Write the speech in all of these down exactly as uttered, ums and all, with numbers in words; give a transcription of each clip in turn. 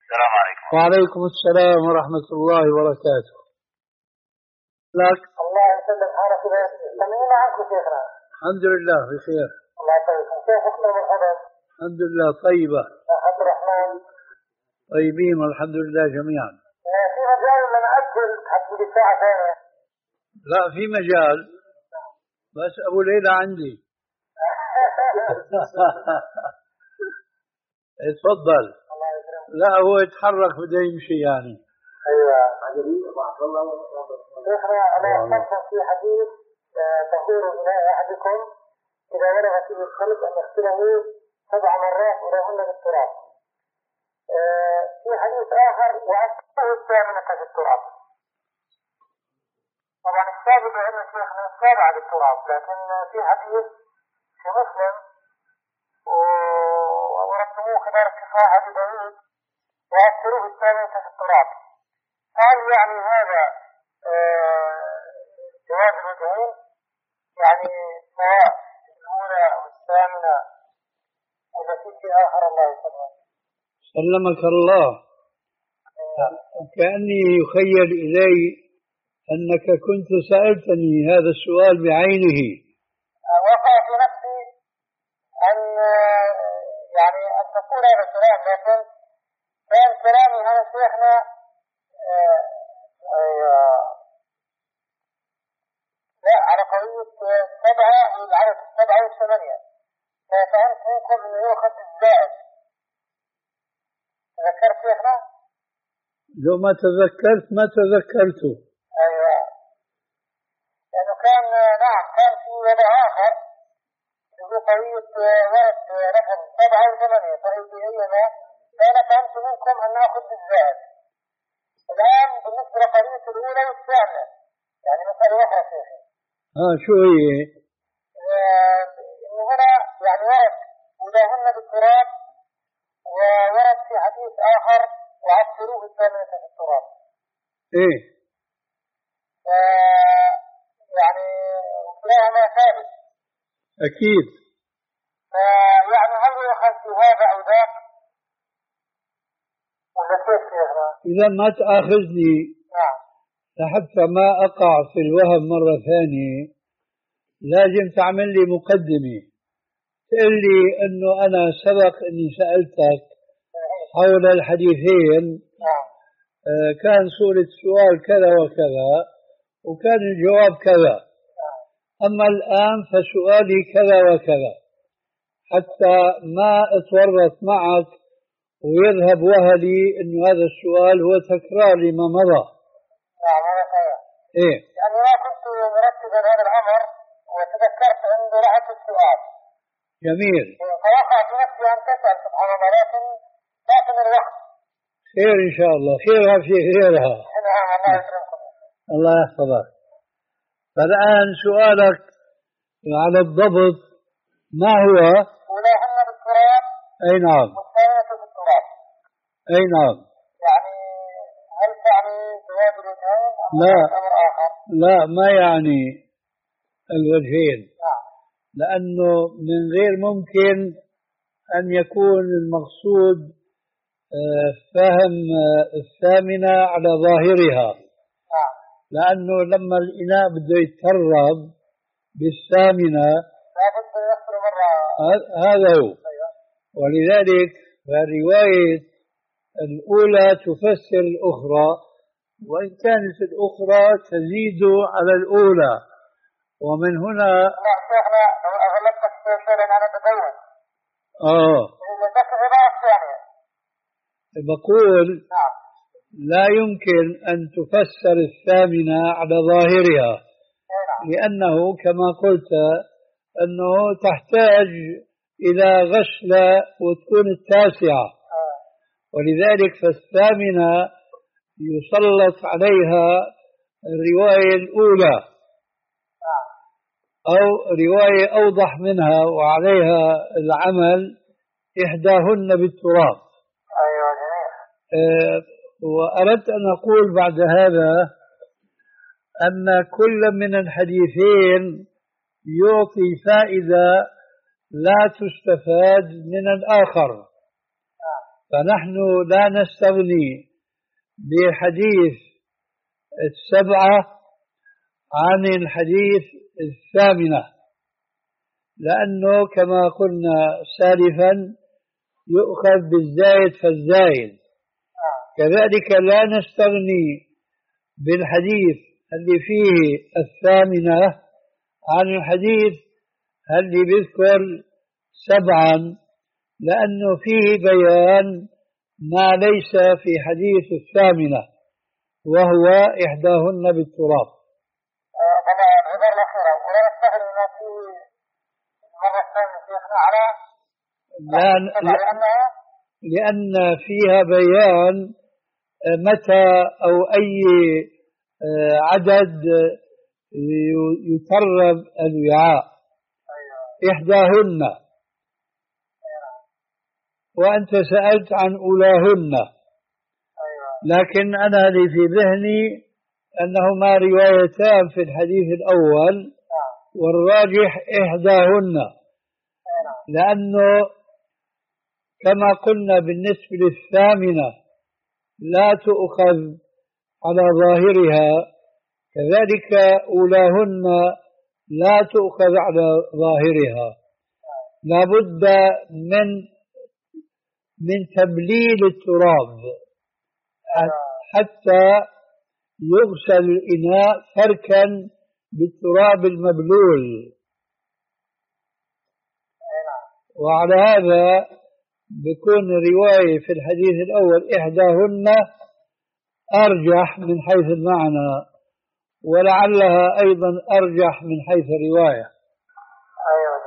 السلام عليكم. وعليكم السلام ورحمة الله وبركاته. لك الله يسلم حالك. طمنينا عنكم شيخنا. الحمد لله بخير. الله يسلمكم. كيف حكم الحدث؟ الحمد لله طيبة. عبد الرحمن. طيبين والحمد لله جميعا. في مجال ان نأجل حتى الساعة ثانية؟ لا في مجال، بس أبو ليلى عندي. اتفضل. لا هو يتحرك بده يمشي يعني. ايوه. شيخنا انا احسن في حديث تقول إلى احدكم اذا ولغ فيه الخلق ان يغسله سبع مرات اليهن بالتراب. في حديث اخر وأكثر الثامنة في التراب. طبعا الثابت عند شيخنا السابعة بالتراب، لكن في حديث في مسلم ورتبوه كذلك كفاح أبي داود وأكثروه الثامنة في التراب. هل يعني هذا جواز الوجهين؟ يعني سواء الأولى أو الثامنة ولا في شيء آخر؟ الله يسلمك. سلمك الله. كأني يخيل إلي أنك كنت سألتني هذا السؤال بعينه. وقع في نفسي أن يعني أن تقول هذا الكلام، لكن كان كلامي هذا شيخنا لا على قضية سبعة والعدد السبعة والثمانية، ففهمت منكم أنه يؤخذ الزائد. تذكرت شيخنا؟ لو ما تذكرت ما تذكرته. أيوة، لأنه كان نعم كان في وضع آخر يقول قضية وقت رقم سبعة وثمانية، فأيديهما فأنا فهمت منكم أن نأخذ بالزائد. الآن بالنسبة لقضية الأولى والثانية يعني مسألة أخرى شيخي. ها شو هي؟ إنه هنا يعني ورد ولهن بالتراب، وورد في حديث آخر وعصروه الثامنة في التراب. إيه؟ يعني كلاهما ثابت. أكيد. يعني هل يؤخذ في هذا أو ذاك؟ ولا كيف شيخنا؟ إذا ما تأخذني. نعم. لحتى ما أقع في الوهم مرة ثانية لازم تعمل لي مقدمة، تقول لي إنه أنا سبق إني سألتك حول الحديثين. نعم. آه كان صورة السؤال كذا وكذا وكان الجواب كذا. نعم. أما الآن فسؤالي كذا وكذا، حتى ما أتورط معك ويذهب وهلي إنه هذا السؤال هو تكرار لما مضى. نعم هذا صحيح. إيه؟ يعني ما كنت مرتبا هذا الأمر وتذكرت عند لحظة السؤال. جميل. فوقع في نفسي أن تسأل سبحان الله، لكن لكن الوقت. خير إن شاء الله، خيرها في غيرها. نعم الله يكرمكم. الله يحفظك. فالآن سؤالك على الضبط ما هو؟ ولهن بالتراب. أي نعم. والثانية بالتراب. أي نعم. يعني هل تعني جواب الوجهين أم لا. أمر آخر؟ لا ما يعني الوجهين. نعم. لأنه من غير ممكن أن يكون المقصود فهم الثامنة على ظاهرها. نعم. لأنه لما الإناء بده يترب بالثامنة لابد أن يصل مرة. هذا هو. أيوة. ولذلك فالرواية الأولى تفسر الأخرى، وإن كانت الأخرى تزيد على الأولى، ومن هنا. لا شيخنا أغلبتك شيئا أنا بدون. آه. بس الرواية الثانية. بقول. نعم. لا يمكن أن تفسر الثامنة على ظاهرها. نعم. لأنه كما قلت أنه تحتاج إلى غسلة وتكون التاسعة. آه. ولذلك فالثامنة يسلط عليها الرواية الأولى. نعم. أو رواية أوضح منها وعليها العمل إحداهن بالتراب. أيوة جميل. أه وأردت أن أقول بعد هذا أن كل من الحديثين يعطي فائدة لا تستفاد من الآخر. فنحن لا نستغني بحديث السبعة عن الحديث الثامنة، لأنه كما قلنا سالفا يؤخذ بالزايد فالزايد. كذلك لا نستغني بالحديث اللي فيه الثامنة عن الحديث اللي بيذكر سبعا، لأنه فيه بيان ما ليس في حديث الثامنة وهو إحداهن بالتراب. طبعا العبارة الأخيرة ولا نستغني ما فيه المرة الثانية شيخنا على لأن, لأن فيها بيان متى أو أي عدد يترب الوعاء. إحداهن، وأنت سألت عن أولاهن، لكن أنا لي في ذهني أنهما روايتان في الحديث الأول، والراجح إحداهن، لأنه كما قلنا بالنسبة للثامنة لا تؤخذ على ظاهرها، كذلك أولاهن لا تؤخذ على ظاهرها، لابد من من تبليل التراب حتى يغسل الإناء فركا بالتراب المبلول. وعلى هذا بيكون رواية في الحديث الأول إحداهن أرجح من حيث المعنى، ولعلها أيضا أرجح من حيث الرواية. أيوة.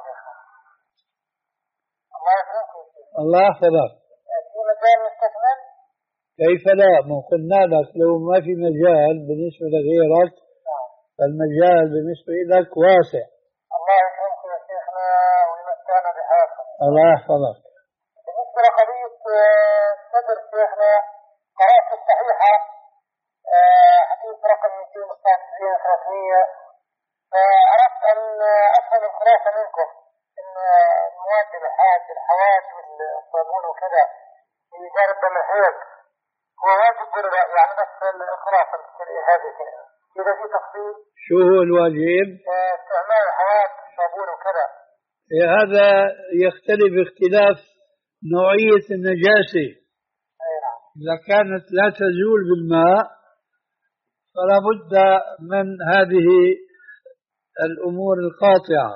الله يحفظك. في مجال مستكمل؟ كيف لا؟ ما قلنا لك لو ما في مجال بالنسبة لغيرك فالمجال بالنسبة لك واسع. الله يكرمكم يا شيخنا ويمتعنا بحياتكم. الله يحفظك. بالنسبة لقضية صدر شيخنا قرأت الصحيحة حديث رقم مئتين وتسعة وتسعين ثلاثمئة، فأردت أن أفهم الخلاصة منكم إن المواد الحاد الحواد والصابون وكذا في جانب المحيط هو واجب ولا لا؟ يعني بس الخلاصة هذه إذا في تفصيل. شو هو الواجب؟ استعمال الحواد الصابون وكذا. هذا يختلف اختلاف نوعية النجاسة. إذا كانت لا تزول بالماء فلا بد من هذه الأمور القاطعة،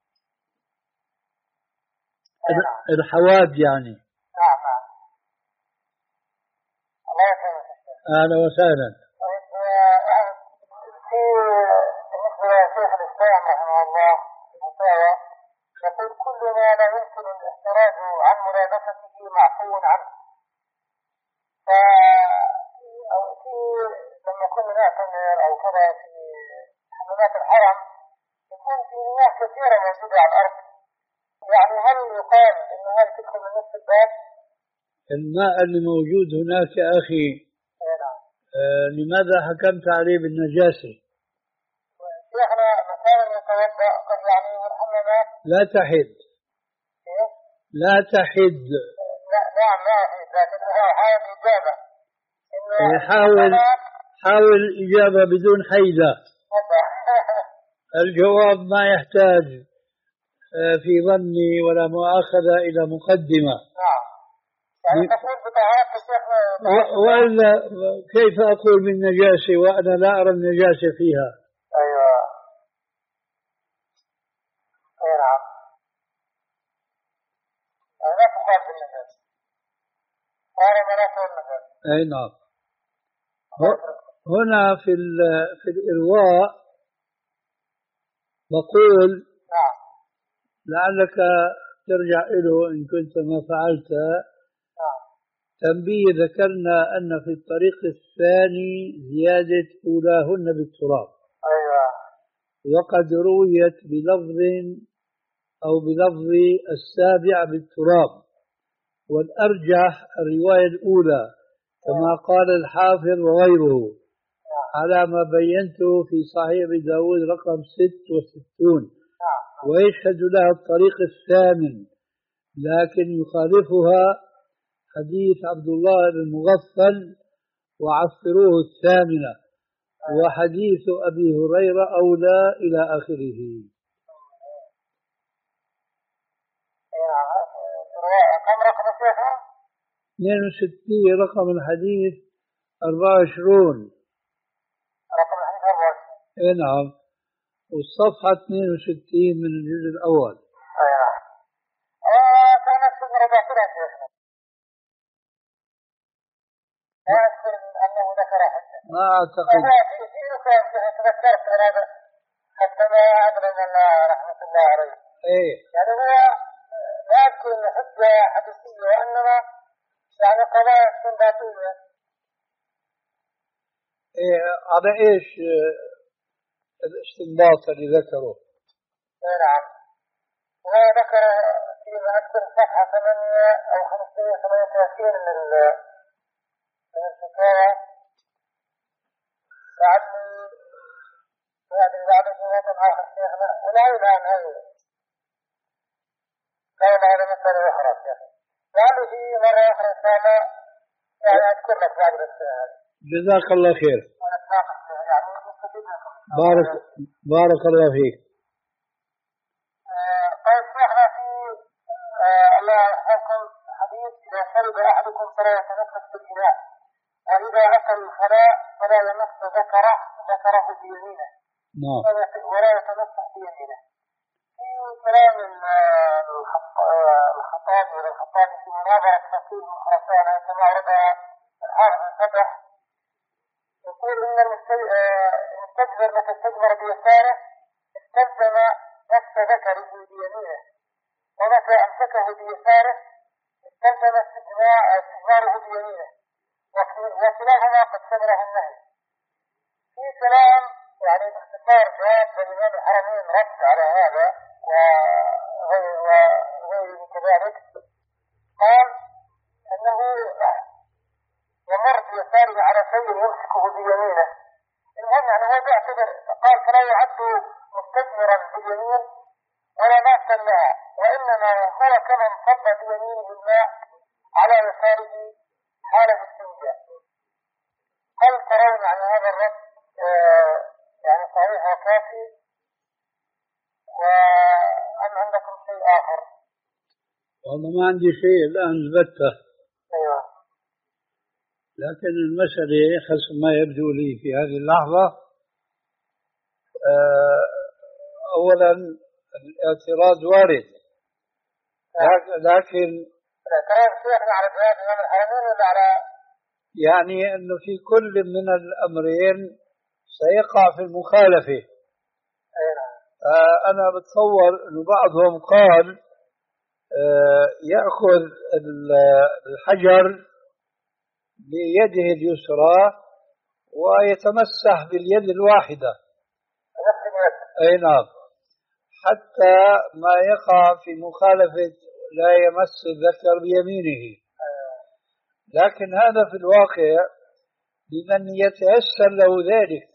الحواد يعني. نعم نعم. الله يسلمك. أهلا وسهلا. في بالنسبة لشيخ الإسلام رحمه الله الفتاوى يقول كل ما لا يمكن الاحتراز عن ملابسته معفو عنه. ففي لما كنا نعتمر أو كذا في حمامات الحرم يكون في مياه كثيرة موجودة على الأرض، يعني هل يقال إن هذه تدخل من نفس الباب؟ الماء اللي موجود هناك يا أخي آه لماذا حكمت عليه بالنجاسة؟ شيخنا مكان يتوضأ قد يعني والحمامات لا تحد. إيه؟ لا تحد. نعم لا أحد، لكن حاول إجابة. حاول حاول إجابة بدون حيلة. الجواب ما يحتاج في ظني ولا مؤاخذة إلى مقدمة. نعم. يعني تقول بطهارة الشيخ. وإلا كيف أقول بالنجاسة وأنا لا أرى النجاسة فيها؟ أيوة. أي نعم. لا تقال بالنجاسة. هذا ما تقول النجاسة. أي نعم. هنا في في الإرواء بقول نعم. لعلك ترجع له إن كنت ما فعلت. نعم. تنبيه ذكرنا أن في الطريق الثاني زيادة أولاهن بالتراب. أيوة. وقد رويت بلفظ أو بلفظ السابع بالتراب، والأرجح الرواية الأولى كما قال الحافظ وغيره على ما بينته في صحيح أبي داود رقم ست وستون، ويشهد لها الطريق الثامن، لكن يخالفها حديث عبد الله بن مغفل وعفروه الثامنة، وحديث أبي هريرة أولى إلى آخره. كم رقم الشيخ؟ اثنين وستين رقم الحديث، أربعة وعشرون رقم الحديث أربعة وعشرون. إيه نعم، والصفحة اثنين وستين من الجزء الأول. أيوة. آه كان السجن باطلا شيخنا. لا أذكر أنه ذكر حتى. ما أعتقد. تذكرت هذا حتى ما أدري الله رحمة الله عليه. إيه. يعني هو لا يكون حجة حديثية وإنما يعني قضايا استنباطية. إيه على إيش الاستنباط اللي ذكره؟ نعم. هو ذكر فيما أذكر صفحة ثمانية أو خمسمائة وثمانية وثلاثين من من الفتاوى. لعلي يعني بعد جهات آخر شيخنا ولا إلى أن هي قال هذا مسألة أخرى شيخنا. لعلي في مرة أخرى إن شاء الله يعني أذكر لك بعد السؤال. جزاك الله خير. بارك بارك الله فيك. طيب شيخنا في الله يحفظكم حديث إذا شرب أحدكم فلا يتنفس بالإناء، وإذا أكل الخلاء فلا يمس ذكره ذكره بيمينه. نعم. ولا يتمسح بيمينه. في كلام الخطابي والخطابي في مناظرة فقيه من خراسان كما ورد الحافظ الفتح يقول إن المستجبر متى استجبر بيساره استلزم نفس ذكره بيمينه، ومتى أمسكه بيساره استلزم استجباره بيمينه، وكلاهما قد شمله النهي. في كلام يعني باختصار جواب الإمام الحرمين رد على هذا وغيره كذلك، قال أنه يمر بيساره على شيء يمسكه بيمينه. المهم يعني هو بيعتبر قال فلا يعد مستثمرا باليمين ولا ماسا لها، وإنما هو كمن صب بيمينه الماء على يساره حال الاستنجاء. هل ترون عن هذا الرد آه يعني صحيح وكافي وأم عندكم شيء آخر؟ والله ما عندي شيء الآن البتة. أيوة. لكن المسألة حسب ما يبدو لي في هذه اللحظة آه أولا الاعتراض وارد، لكن الاعتراض شيخنا على جواب الإمام الحرمين ولا على يعني أنه في كل من الأمرين سيقع في المخالفة. أيوة. آه أنا بتصور أنه بعضهم قال آه يأخذ الحجر بيده اليسرى ويتمسح باليد الواحدة. أي نعم، حتى ما يقع في مخالفة لا يمس الذكر بيمينه. لكن هذا في الواقع لمن يتيسر له ذلك،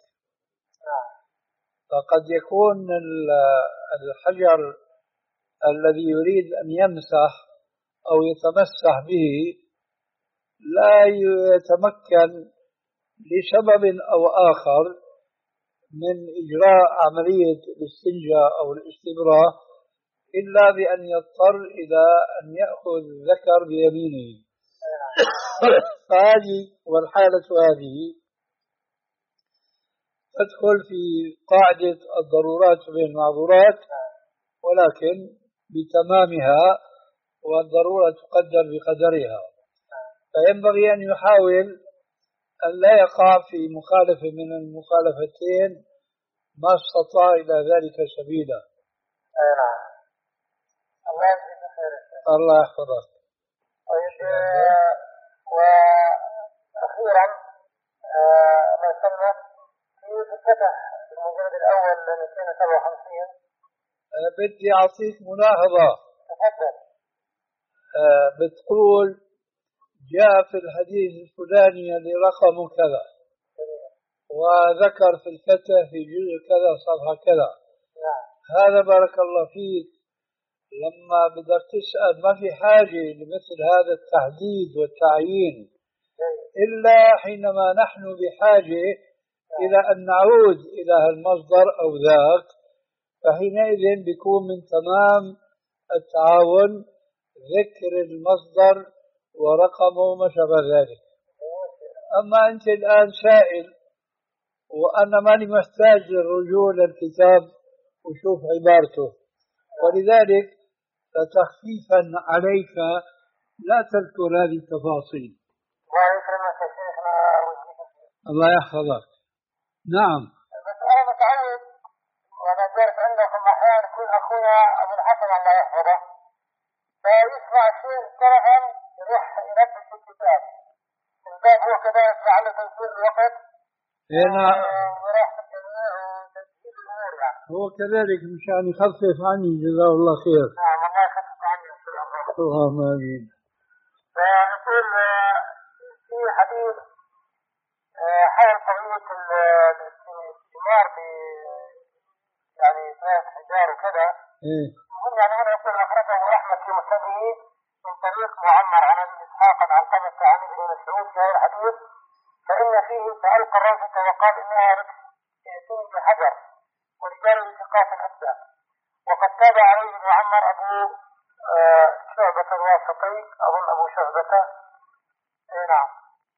فقد يكون الحجر الذي يريد أن يمسح أو يتمسح به لا يتمكن لسبب أو آخر من إجراء عملية الاستنجاء أو الاستبراء إلا بأن يضطر إلى أن يأخذ الذكر بيمينه. فهذه والحالة هذه تدخل في قاعدة الضرورات بالمعذورات، ولكن بتمامها، والضرورة تقدر بقدرها. فينبغي أن يحاول أن لا يقع في مخالفة من المخالفتين ما استطاع إلى ذلك سبيلا. الله يحفظك. طيب وأخيرا ما يسمى في الفتح المجلد الأول مئتين وسبعة وخمسين بدي أعطيك ملاحظة. تفضل. بتقول جاء في الحديث الفلاني لرقم كذا وذكر في الفتح في جزء كذا صفحة كذا. نعم. هذا بارك الله فيك لما بدك تسأل ما في حاجة لمثل هذا التحديد والتعيين إلا حينما نحن بحاجة إلى أن نعود إلى المصدر أو ذاك، فحينئذ بيكون من تمام التعاون ذكر المصدر ورقمه وما شابه ذلك. أما أنت الآن سائل وأنا ماني محتاج للرجوع للكتاب وشوف عبارته، ولذلك فتخفيفا عليك لا تذكر هذه التفاصيل. الله يحفظك. نعم. بس أنا متعود وأنا درت عندكم أحيانا يكون أخونا أبو الحسن الله يحفظه فيسمع شيء صراحة يروح ينبش الكتاب من باب هو كذا يسمع له تنسيق الوقت وراح في الجميع وتسجيل الأمور يعني. هو كذلك مشان يخفف عني جزاه الله خير. نعم الله يخفف عني إن شاء الله. اللهم آمين. فنقول في حديث حول قضية الاستثمار ب يعني ناس حجار وكذا. إيه. يقول يعني هنا يقول أخرجه أحمد في مسنده من طريق معمر عن أبي إسحاق عن علقمة عن ابن مسعود في هذا الحديث، فإن فيه فألقى الروثة وقال إنها يأتوني بحجر ورجال ثقات أبدا. وقد تابع عليه معمر أبو شعبة الواسطي أظن أبو شعبة. إيه نعم.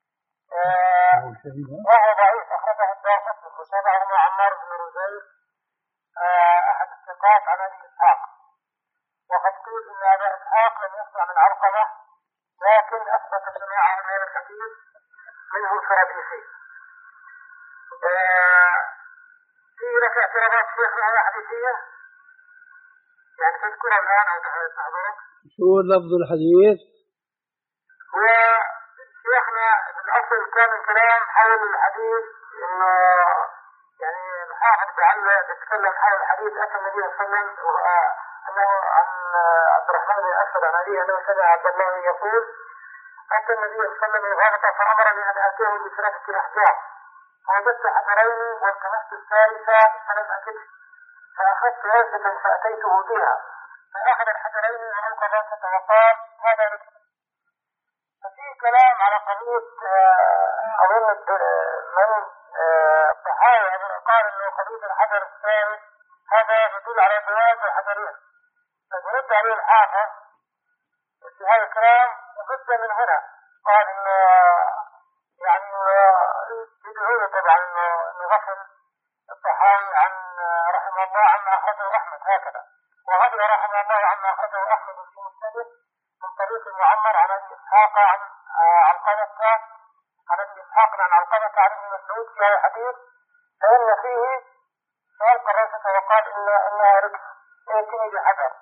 وهو ضعيف أخرجه الدارقطني وتابعه عمار بن رزيق أحد الثقات عن أبي إسحاق. وقد قيل إن أبا إسحاق لم يسمع من علقمة لكن أثبت سماعه من هذا الحديث منه الفرابيسي. في لك اعتراضات شيخنا على حديثية يعني تذكرها الآن أو تحضرك؟ شو لفظ الحديث؟ هو شيخنا الأصل كان الكلام حول الحديث إنه يعني الحافظ تعالى تتكلم حول الحديث أتى النبي صلى الله عليه وسلم أنه عن عبد الرحمن بن أسد عن أبيه أنه سمع عبد الله يقول أتى النبي صلى الله عليه وسلم الغابة فأمرني أن آتيه بثلاثة أحجار فوجدت حجرين والتمست الثالثة فلم أجده فأخذت وردة فأتيته بها فأخذ الحجرين وألقى الراسة وقال هذا ركب. ففي كلام على قضية أظن من الصحابة قال إنه قضية الحجر الثالث هذا يدل على جواز الحجرين، فبرد عليه الحافظ في هذا الكلام وبد من هنا قال إنه يعني يدعوه طبعا إنه غفل الصحابي عن رحمه الله عما أخذه أحمد هكذا، وغفل رحمه الله عما أخذه أحمد في مسنده من طريق المعمر عن أبي إسحاق عن علقمة عن أبي إسحاق عن علقمة عن ابن مسعود في هذا الحديث فإن فيه فألقى الراسة وقال إلا إنها ركب يأتيني بحجر.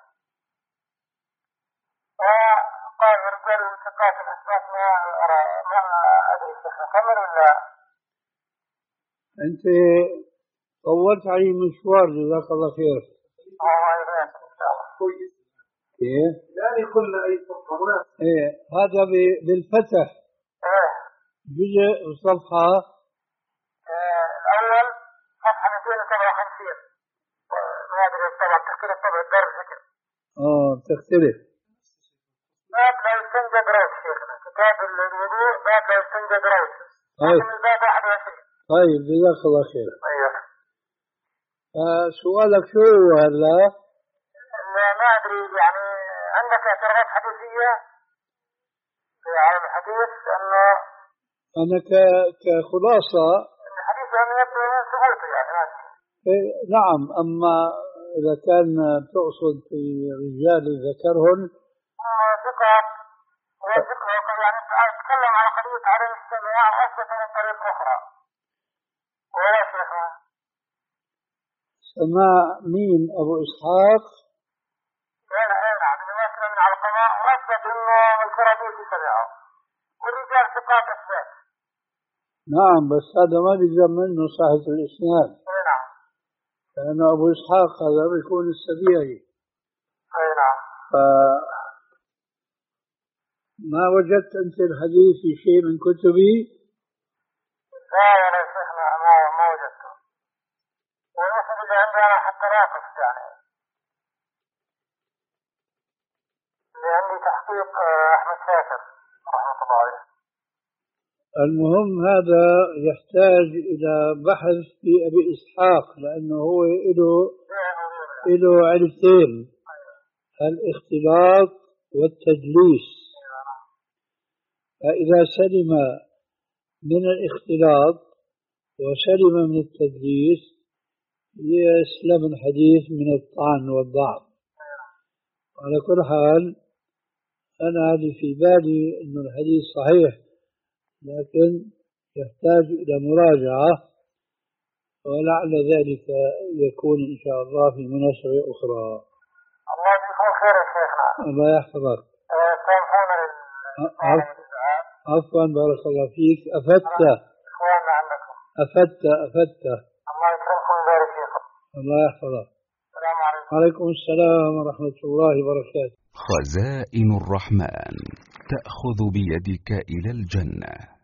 وقال رجال ثقات الأسباب ما أرى ما أدري شيخ كمل ولا أنت طولت علي مشوار جزاك الله خير. الله يبارك إن شاء الله. إيه؟ يعني قلنا أي صفحة إيه هذا بالفتح. إيه. جزء صفحة. إيه الأول صفحة مئتين وسبعة وخمسين. ما أدري طبعا تختلف طبعا الدار الفكر. آه تختلف. باب لا يستنجد روث شيخنا كتاب الوضوء باب لا يستنجد روث. طيب. لكن الباب واحد وعشرين. طيب جزاك الله خير. أيوه. آه سؤالك شو هو هلا؟ ما أدري يعني عندك اعتراضات حديثية في عالم الحديث أنه أنا ك كخلاصة الحديث يعني يبدو من ثبوته يعني إيه نعم، أما إذا كان تقصد في رجال ذكرهن ثقة وثقة يعني أتكلم على قضية عدم السماع أثبت من طريق أخرى ولا شيخنا سماع مين أبو إسحاق؟ أنا أنا عبد الواسع من علقمة وأثبت إنه الكرابيسي سمعه والرجال ثقات أثبات. نعم بس هذا ما بيلزم منه صحة الإسناد. أي نعم. لأنه أبو إسحاق هذا بيكون السبيعي. أي نعم. ما وجدت أنت الحديث في شيء من كتبي؟ لا ولا شيخنا ما ما وجدته. والمسجد اللي عندنا حتى ناقص يعني. بتحقيق أحمد شاكر رحمة الله عليه. المهم هذا يحتاج إلى بحث في أبي إسحاق، لأنه هو له له علتين: الاختلاط والتدليس. فإذا سلم من الاختلاط وسلم من التدليس يسلم الحديث من الطعن والضعف. على كل حال أنا هذه في بالي أن الحديث صحيح، لكن يحتاج إلى مراجعة، ولعل ذلك يكون إن شاء الله في مناسبة أخرى. الله يجزيكم خير يا شيخنا. الله يحفظك. سامحونا عفوا بارك الله فيك. أفدت إخواننا عندكم. أفدت أفدت الله يكرمكم ويبارك فيكم. الله يحفظك. السلام عليكم. وعليكم السلام ورحمة الله وبركاته. خزائن الرحمن تأخذ بيدك إلى الجنة.